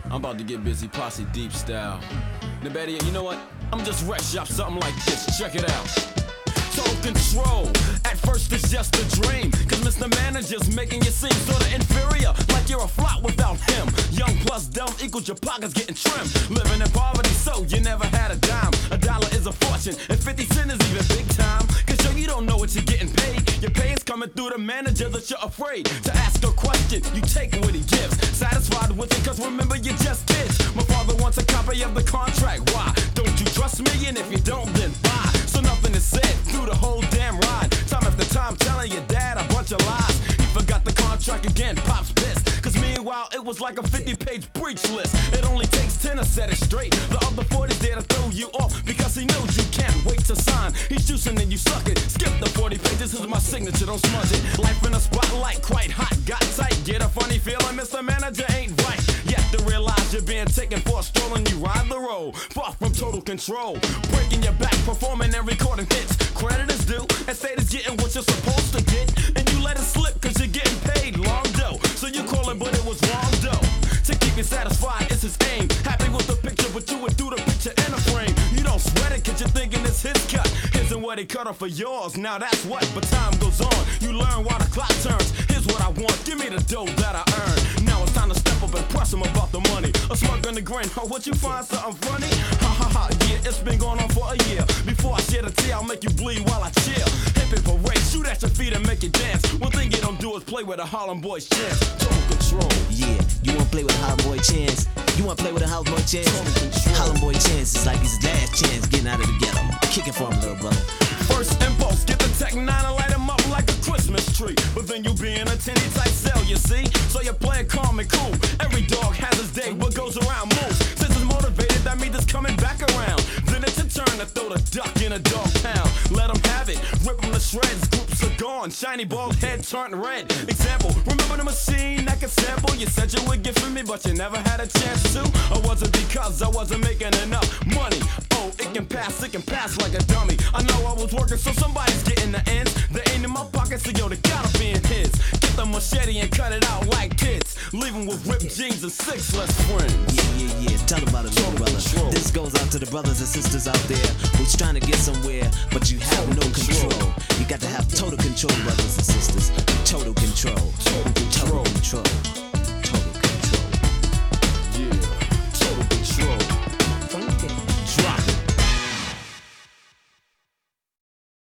I'm about to get busy, posse deep style. Now, better yet, you know what? I'm just wreck shop something like this. Check it out. Total control. At first it's just a dream, cause Mr. Manager's making you seem sorta inferior, like you're a flop without him. Young plus dumb equals your pockets getting trimmed. Living in poverty, so you never had a dime. A dollar is a fortune, and 50 cents is even big time. Cause yo, you don't know what you're getting paid. Your pay is coming through the manager that you're afraid to ask a question. You take what he gives, satisfied with it, cause remember you just kids. My father wants a copy of the contract. Why? Don't you trust me? And if you don't, then buy. So nothing is said through the whole damn ride. Time after time telling your dad a bunch of lies. He forgot the contract again, Pop's pissed. Cause meanwhile it was like a 50-page breach list. It only takes 10 to set it straight. The other 40's there to throw you off because he knows you can't wait to sign. He's juicing and you suck it. Skip the 40 pages, this is my signature, don't smudge it. Life in a spotlight, quite hot, got tight. Get a funny feeling, Mr. Manager ain't right. You have to realize you're being taken for a stroll and you ride the road. Far from total control. Breaking your back, performing and recording hits. Credit is due, and state is getting what you're supposed to get. And you let it slip cause you're getting paid long dough. So you call it but it was wrong dough. To keep you satisfied, it's his aim. Happy with the picture, but you would do the picture in a frame. You don't sweat it cause you're thinking it's his cut. Isn't what he cut off for yours, now that's what. But time goes on, you learn while the clock turns. Here's what I want, give me the dough that I earn. Now it's time to step up and press him about the money. A smug on the grin, oh, what you find something funny? Ha ha ha, yeah, it's been going on for a year. Before I shed a tear, I'll make you bleed while I chill. Hip and parade, shoot at your feet and make you dance. One thing you don't do is play with a Harlem Boys chance. Total control. Yeah, you wanna play with a Harlem Boy chance? You wanna play with a Harlem Boy chance? Harlem Boy chance is like his last chance getting out of the ghetto. Kick it for him, little brother. First impulse, get the Tech 9 and light him up like a Christmas tree. But then you be in a tinny tight cell, you see? So you play it calm and cool. Every dog has his day, what goes around moves. Since it's motivated, that means it's coming back around. Then it's your turn to throw the duck in a dog pound. Let him have it, rip him to shreds, groups are gone. Shiny bald head turned red. Example, remember the machine that could sample? You said you would give me, but you never had a chance to. Or was it because I wasn't making enough money? Oh, it can pass like a dummy. I know I was working, so somebody's getting the ends. They ain't in my pocket, so yo, they gotta be in his. Get the machete and cut it out like kids. Leave them with ripped jeans and 6 less friends. Yeah. Tell about it, little brother. Control. This goes out to the brothers and sisters out there who's trying to get somewhere, but you have no control. You got to have total control, brother.